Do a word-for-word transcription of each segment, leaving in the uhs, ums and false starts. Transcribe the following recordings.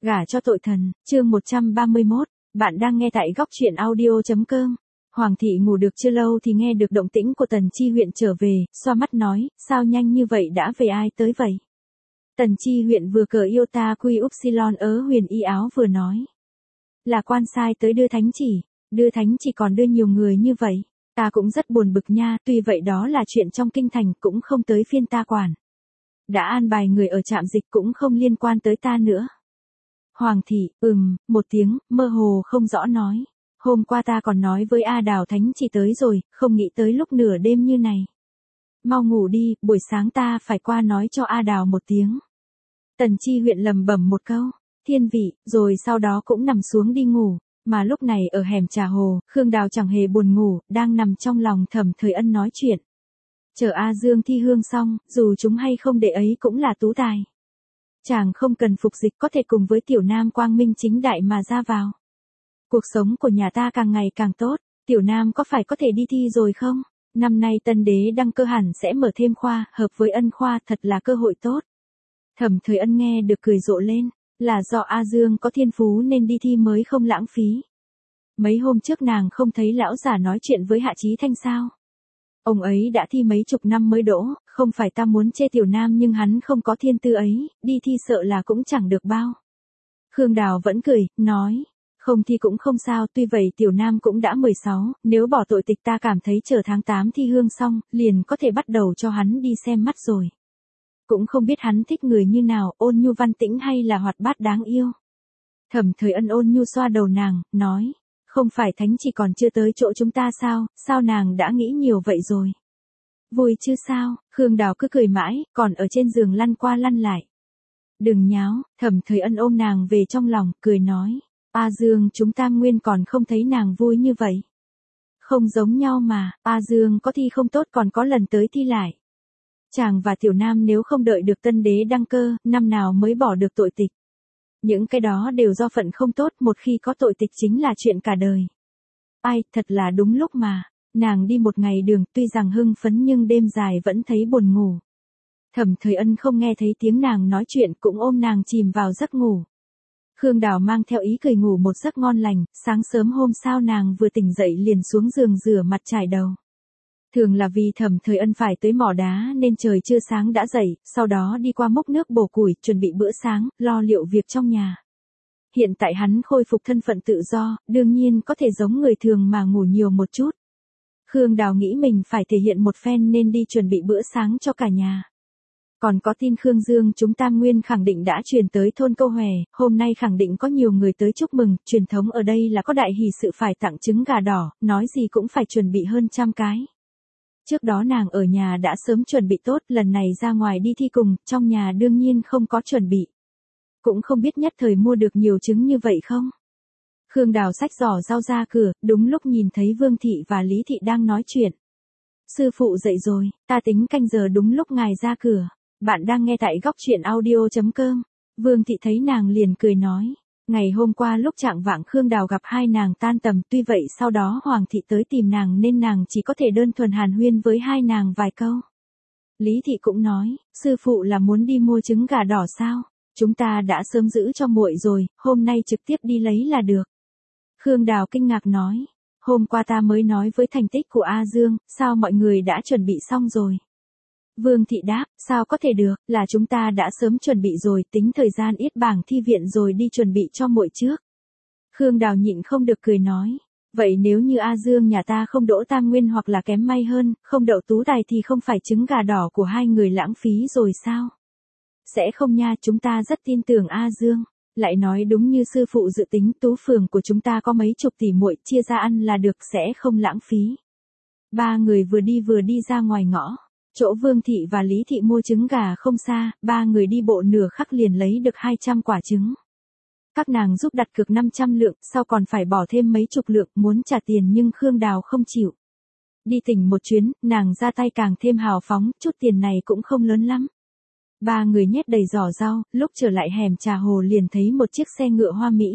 Gả cho tội thần, chương một trăm ba mươi mốt, bạn đang nghe tại góc truyện audio.com. Hoàng thị ngủ được chưa lâu thì nghe được động tĩnh của Tần Chi huyện trở về, xoa mắt nói, sao nhanh như vậy đã về, ai tới vậy? Tần Chi huyện vừa cờ yêu ta quy upsilon ớ huyền y áo vừa nói. Là quan sai tới đưa thánh chỉ, đưa thánh chỉ còn đưa nhiều người như vậy, ta cũng rất buồn bực nha, tuy vậy đó là chuyện trong kinh thành cũng không tới phiên ta quản. Đã an bài người ở trạm dịch cũng không liên quan tới ta nữa. Hoàng thị, ừm, một tiếng, mơ hồ không rõ nói. Hôm qua ta còn nói với A Đào thánh chỉ tới rồi, không nghĩ tới lúc nửa đêm như này. Mau ngủ đi, buổi sáng ta phải qua nói cho A Đào một tiếng. Tần Chi huyện lầm bẩm một câu, thiên vị, rồi sau đó cũng nằm xuống đi ngủ. Mà lúc này ở hẻm Trà Hồ, Khương Đào chẳng hề buồn ngủ, đang nằm trong lòng Thẩm Thời Ân nói chuyện. Chờ A Dương thi hương xong, dù chúng hay không đệ ấy cũng là tú tài. Chàng không cần phục dịch có thể cùng với tiểu nam quang minh chính đại mà ra vào. Cuộc sống của nhà ta càng ngày càng tốt, tiểu nam có phải có thể đi thi rồi không? Năm nay tân đế đăng cơ hẳn sẽ mở thêm khoa, hợp với ân khoa, thật là cơ hội tốt. Thẩm Thời Ân nghe được cười rộ lên, là do A Dương có thiên phú nên đi thi mới không lãng phí. Mấy hôm trước nàng không thấy lão già nói chuyện với Hạ Chí Thanh sao? Ông ấy đã thi mấy chục năm mới đỗ, không phải ta muốn chê tiểu nam nhưng hắn không có thiên tư ấy, đi thi sợ là cũng chẳng được bao. Khương Đào vẫn cười, nói, không thi cũng không sao, tuy vậy tiểu nam cũng đã mười sáu, nếu bỏ tội tịch ta cảm thấy chờ tháng tám thi hương xong, liền có thể bắt đầu cho hắn đi xem mắt rồi. Cũng không biết hắn thích người như nào, ôn nhu văn tĩnh hay là hoạt bát đáng yêu. Thẩm Thời Ân ôn nhu xoa đầu nàng, nói. Không phải thánh chỉ còn chưa tới chỗ chúng ta sao, sao nàng đã nghĩ nhiều vậy rồi? Vui chứ sao, Khương Đào cứ cười mãi, còn ở trên giường lăn qua lăn lại. Đừng nháo, Thẩm Thời Ân ôm nàng về trong lòng, cười nói. A Dương chúng ta nguyên còn không thấy nàng vui như vậy. Không giống nhau mà, A Dương có thi không tốt còn có lần tới thi lại. Chàng và tiểu nam nếu không đợi được tân đế đăng cơ, năm nào mới bỏ được tội tịch. Những cái đó đều do phận không tốt, một khi có tội tịch chính là chuyện cả đời. Ai, thật là đúng lúc mà, nàng đi một ngày đường, tuy rằng hưng phấn nhưng đêm dài vẫn thấy buồn ngủ. Thẩm Thời Ân không nghe thấy tiếng nàng nói chuyện cũng ôm nàng chìm vào giấc ngủ. Khương Đào mang theo ý cười ngủ một giấc ngon lành, sáng sớm hôm sau nàng vừa tỉnh dậy liền xuống giường rửa mặt chải đầu. Thường là vì Thẩm Thời Ân phải tới mỏ đá nên trời chưa sáng đã dậy, sau đó đi qua múc nước bổ củi, chuẩn bị bữa sáng, lo liệu việc trong nhà. Hiện tại hắn khôi phục thân phận tự do, đương nhiên có thể giống người thường mà ngủ nhiều một chút. Khương Đào nghĩ mình phải thể hiện một phen nên đi chuẩn bị bữa sáng cho cả nhà. Còn có tin Khương Dương chúng ta nguyên khẳng định đã truyền tới thôn Câu Hòe, hôm nay khẳng định có nhiều người tới chúc mừng, truyền thống ở đây là có đại hỷ sự phải tặng trứng gà đỏ, nói gì cũng phải chuẩn bị hơn trăm cái. Trước đó nàng ở nhà đã sớm chuẩn bị tốt, lần này ra ngoài đi thi cùng, trong nhà đương nhiên không có chuẩn bị. Cũng không biết nhất thời mua được nhiều trứng như vậy không? Khương Đào xách giỏ rau ra cửa, đúng lúc nhìn thấy Vương Thị và Lý Thị đang nói chuyện. Sư phụ dậy rồi, ta tính canh giờ đúng lúc ngài ra cửa. Bạn đang nghe tại góc truyện audio.com. Vương Thị thấy nàng liền cười nói. Ngày hôm qua lúc trạng vạng Khương Đào gặp hai nàng tan tầm, tuy vậy sau đó Hoàng Thị tới tìm nàng nên nàng chỉ có thể đơn thuần hàn huyên với hai nàng vài câu. Lý Thị cũng nói, sư phụ là muốn đi mua trứng gà đỏ sao? Chúng ta đã sớm giữ cho muội rồi, hôm nay trực tiếp đi lấy là được. Khương Đào kinh ngạc nói, hôm qua ta mới nói với thành tích của A Dương, sao mọi người đã chuẩn bị xong rồi? Vương Thị đáp, sao có thể được, là chúng ta đã sớm chuẩn bị rồi, tính thời gian yết bảng thi viện rồi đi chuẩn bị cho muội trước. Khương Đào nhịn không được cười nói, vậy nếu như A Dương nhà ta không đỗ tam nguyên hoặc là kém may hơn, không đậu tú tài thì không phải trứng gà đỏ của hai người lãng phí rồi sao? Sẽ không nha, chúng ta rất tin tưởng A Dương. Lại nói đúng như sư phụ dự tính, tú phường của chúng ta có mấy chục tỷ muội, chia ra ăn là được, sẽ không lãng phí. Ba người vừa đi vừa đi ra ngoài ngõ. Chỗ Vương Thị và Lý Thị mua trứng gà không xa, ba người đi bộ nửa khắc liền lấy được hai trăm quả trứng. Các nàng giúp đặt cược năm trăm lượng, sau còn phải bỏ thêm mấy chục lượng, muốn trả tiền nhưng Khương Đào không chịu. Đi tỉnh một chuyến, nàng ra tay càng thêm hào phóng, chút tiền này cũng không lớn lắm. Ba người nhét đầy giỏ rau, lúc trở lại hẻm Trà Hồ liền thấy một chiếc xe ngựa hoa mỹ.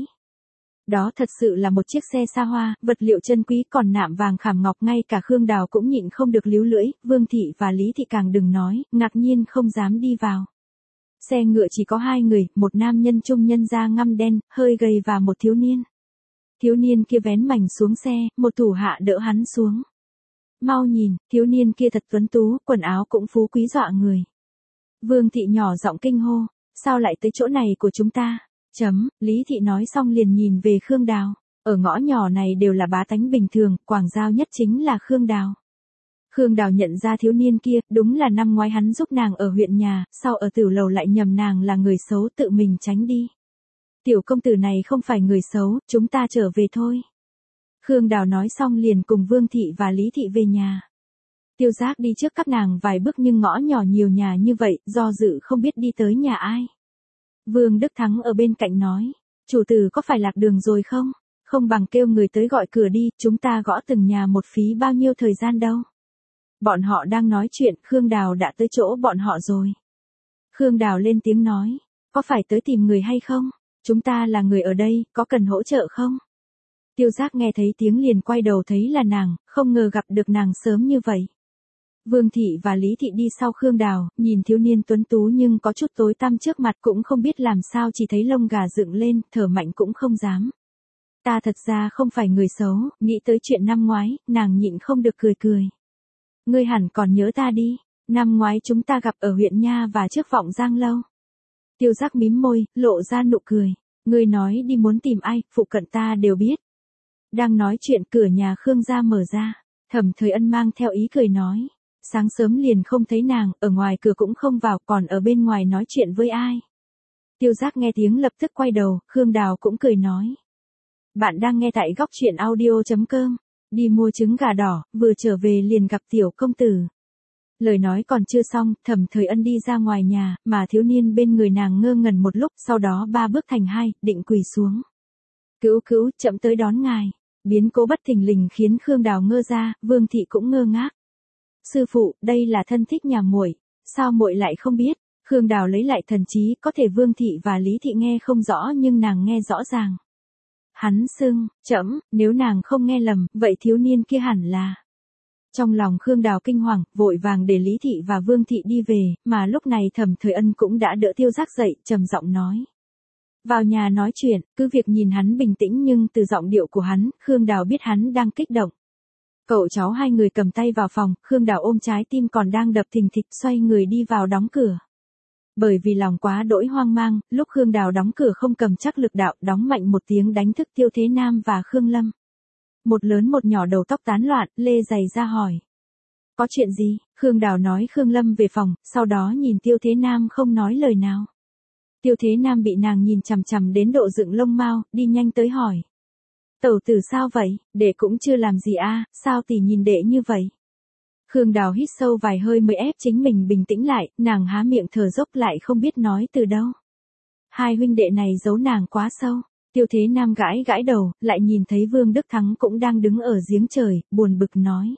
Đó thật sự là một chiếc xe xa hoa, vật liệu chân quý còn nạm vàng khảm ngọc, ngay cả Khương Đào cũng nhịn không được líu lưỡi, Vương Thị và Lý Thị càng đừng nói, ngạc nhiên không dám đi vào. Xe ngựa chỉ có hai người, một nam nhân trung nhân da ngăm đen, hơi gầy và một thiếu niên. Thiếu niên kia vén mảnh xuống xe, một thủ hạ đỡ hắn xuống. Mau nhìn, thiếu niên kia thật tuấn tú, quần áo cũng phú quý dọa người. Vương thị nhỏ giọng kinh hô, sao lại tới chỗ này của chúng ta? Chấm, Lý thị nói xong liền nhìn về Khương Đào. Ở ngõ nhỏ này đều là bá tánh bình thường, quảng giao nhất chính là Khương Đào. Khương Đào nhận ra thiếu niên kia, đúng là năm ngoái hắn giúp nàng ở huyện nhà, sau ở tiểu lầu lại nhầm nàng là người xấu tự mình tránh đi. Tiểu công tử này không phải người xấu, chúng ta trở về thôi. Khương Đào nói xong liền cùng Vương thị và Lý thị về nhà. Tiêu Giác đi trước các nàng vài bước nhưng ngõ nhỏ nhiều nhà như vậy, do dự không biết đi tới nhà ai. Vương Đức Thắng ở bên cạnh nói, chủ tử có phải lạc đường rồi không? Không bằng kêu người tới gọi cửa đi, chúng ta gõ từng nhà một phí bao nhiêu thời gian đâu. Bọn họ đang nói chuyện, Khương Đào đã tới chỗ bọn họ rồi. Khương Đào lên tiếng nói, có phải tới tìm người hay không? Chúng ta là người ở đây, có cần hỗ trợ không? Tiêu Giác nghe thấy tiếng liền quay đầu thấy là nàng, không ngờ gặp được nàng sớm như vậy. Vương thị và Lý thị đi sau Khương Đào, nhìn thiếu niên tuấn tú nhưng có chút tối tăm trước mặt cũng không biết làm sao, chỉ thấy lông gà dựng lên, thở mạnh cũng không dám. Ta thật ra không phải người xấu, nghĩ tới chuyện năm ngoái, nàng nhịn không được cười cười. Ngươi hẳn còn nhớ ta đi, năm ngoái chúng ta gặp ở huyện Nha và trước Vọng Giang lâu. Tiêu Giác mím môi, lộ ra nụ cười. Ngươi nói đi muốn tìm ai, phụ cận ta đều biết. Đang nói chuyện cửa nhà Khương gia mở ra, Thẩm Thời Ân mang theo ý cười nói. Sáng sớm liền không thấy nàng, ở ngoài cửa cũng không vào, còn ở bên ngoài nói chuyện với ai. Tiêu Giác nghe tiếng lập tức quay đầu, Khương Đào cũng cười nói. Bạn đang nghe tại góc truyện audio chấm com, đi mua trứng gà đỏ, vừa trở về liền gặp tiểu công tử. Lời nói còn chưa xong, Thẩm Thời Ân đi ra ngoài nhà, mà thiếu niên bên người nàng ngơ ngẩn một lúc, sau đó ba bước thành hai, định quỳ xuống. Cứu cứu, chậm tới đón ngài. Biến cố bất thình lình khiến Khương Đào ngơ ra, Vương thị cũng ngơ ngác. Sư phụ, đây là thân thích nhà muội, sao muội lại không biết? Khương Đào lấy lại thần trí, có thể Vương thị và Lý thị nghe không rõ nhưng nàng nghe rõ ràng. Hắn xưng, trẫm, nếu nàng không nghe lầm, vậy thiếu niên kia hẳn là. Trong lòng Khương Đào kinh hoàng, vội vàng để Lý thị và Vương thị đi về, mà lúc này Thẩm Thời Ân cũng đã đỡ Tiêu Giác dậy, trầm giọng nói. Vào nhà nói chuyện, cứ việc nhìn hắn bình tĩnh nhưng từ giọng điệu của hắn, Khương Đào biết hắn đang kích động. Cậu cháu hai người cầm tay vào phòng, Khương Đào ôm trái tim còn đang đập thình thịch xoay người đi vào đóng cửa. Bởi vì lòng quá đỗi hoang mang, lúc Khương Đào đóng cửa không cầm chắc lực đạo, đóng mạnh một tiếng đánh thức Tiêu Thế Nam và Khương Lâm. Một lớn một nhỏ đầu tóc tán loạn, lê giày ra hỏi. Có chuyện gì? Khương Đào nói Khương Lâm về phòng, sau đó nhìn Tiêu Thế Nam không nói lời nào. Tiêu Thế Nam bị nàng nhìn chằm chằm đến độ dựng lông mao, đi nhanh tới hỏi. Tẩu tử sao vậy, đệ cũng chưa làm gì a, à, sao tỷ nhìn đệ như vậy? Khương Đào hít sâu vài hơi mới ép chính mình bình tĩnh lại, nàng há miệng thở dốc lại không biết nói từ đâu. Hai huynh đệ này giấu nàng quá sâu. Tiêu Thế Nam gãi gãi đầu, lại nhìn thấy Vương Đức Thắng cũng đang đứng ở giếng trời, buồn bực nói.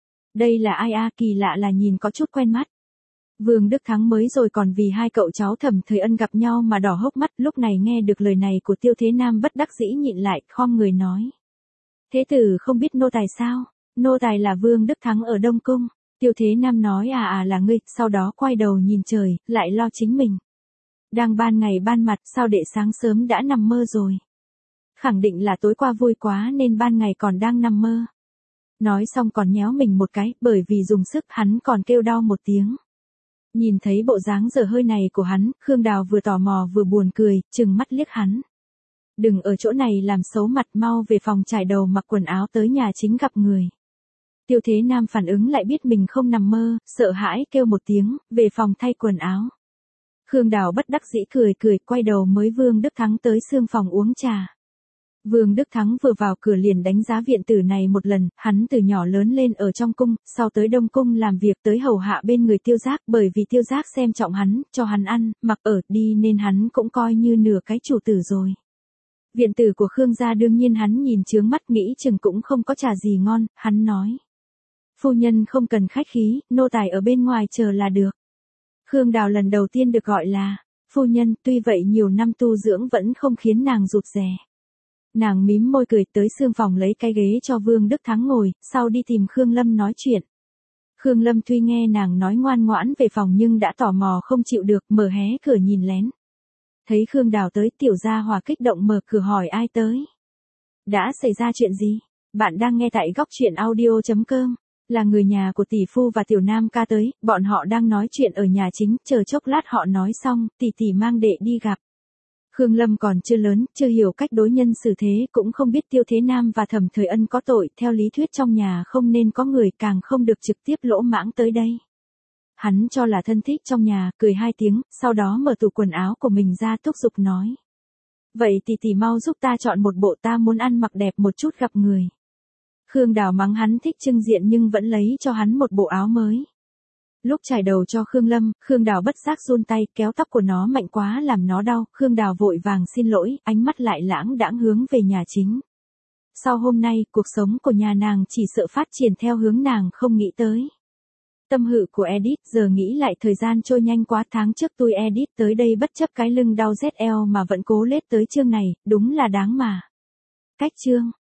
Đây là ai a, à, kỳ lạ là nhìn có chút quen mắt. Vương Đức Thắng mới rồi còn vì hai cậu cháu Thẩm Thời Ân gặp nhau mà đỏ hốc mắt, lúc này nghe được lời này của Tiêu Thế Nam bất đắc dĩ nhịn lại, khom người nói. Thế tử không biết nô tài sao? Nô tài là Vương Đức Thắng ở Đông Cung. Tiêu Thế Nam nói à à là ngươi, sau đó quay đầu nhìn trời, lại lo chính mình. Đang ban ngày ban mặt, sao đệ sáng sớm đã nằm mơ rồi? Khẳng định là tối qua vui quá nên ban ngày còn đang nằm mơ. Nói xong còn nhéo mình một cái, bởi vì dùng sức hắn còn kêu đau một tiếng. Nhìn thấy bộ dáng dở hơi này của hắn, Khương Đào vừa tò mò vừa buồn cười, trừng mắt liếc hắn. Đừng ở chỗ này làm xấu mặt, mau về phòng trải đầu mặc quần áo tới nhà chính gặp người. Tiêu Thế Nam phản ứng lại biết mình không nằm mơ, sợ hãi kêu một tiếng, về phòng thay quần áo. Khương Đào bất đắc dĩ cười cười, quay đầu mới Vương Đức Thắng tới xương phòng uống trà. Vương Đức Thắng vừa vào cửa liền đánh giá viện tử này một lần, hắn từ nhỏ lớn lên ở trong cung, sau tới Đông Cung làm việc tới hầu hạ bên người Tiêu Giác, bởi vì Tiêu Giác xem trọng hắn, cho hắn ăn, mặc ở, đi nên hắn cũng coi như nửa cái chủ tử rồi. Viện tử của Khương gia đương nhiên hắn nhìn chướng mắt, nghĩ chừng cũng không có trà gì ngon, hắn nói. Phu nhân không cần khách khí, nô tài ở bên ngoài chờ là được. Khương Đào lần đầu tiên được gọi là phu nhân, tuy vậy nhiều năm tu dưỡng vẫn không khiến nàng rụt rè. Nàng mím môi cười tới xương phòng lấy cái ghế cho Vương Đức Thắng ngồi, sau đi tìm Khương Lâm nói chuyện. Khương Lâm tuy nghe nàng nói ngoan ngoãn về phòng nhưng đã tò mò không chịu được, mở hé cửa nhìn lén. Thấy Khương Đào tới, Tiểu Gia Hòa kích động mở cửa hỏi ai tới. Đã xảy ra chuyện gì? Bạn đang nghe tại góc truyện audio.com. Là người nhà của tỷ phu và Tiểu Nam ca tới, bọn họ đang nói chuyện ở nhà chính, chờ chốc lát họ nói xong, tỷ tỷ mang đệ đi gặp. Khương Lâm còn chưa lớn, chưa hiểu cách đối nhân xử thế, cũng không biết Tiêu Thế Nam và Thẩm Thời Ân có tội, theo lý thuyết trong nhà không nên có người, càng không được trực tiếp lỗ mãng tới đây. Hắn cho là thân thích trong nhà, cười hai tiếng, sau đó mở tủ quần áo của mình ra thúc giục nói. Vậy tỷ tỷ mau giúp ta chọn một bộ, ta muốn ăn mặc đẹp một chút gặp người. Khương Đào mắng hắn thích trưng diện nhưng vẫn lấy cho hắn một bộ áo mới. Lúc trải đầu cho Khương Lâm, Khương Đào bất giác run tay, kéo tóc của nó mạnh quá làm nó đau, Khương Đào vội vàng xin lỗi, ánh mắt lại lãng đãng hướng về nhà chính. Sau hôm nay, cuộc sống của nhà nàng chỉ sợ phát triển theo hướng nàng không nghĩ tới. Tâm hự của Edith, giờ nghĩ lại thời gian trôi nhanh quá, tháng trước tôi Edith tới đây bất chấp cái lưng đau rét eo mà vẫn cố lết tới chương này, đúng là đáng mà. Cách chương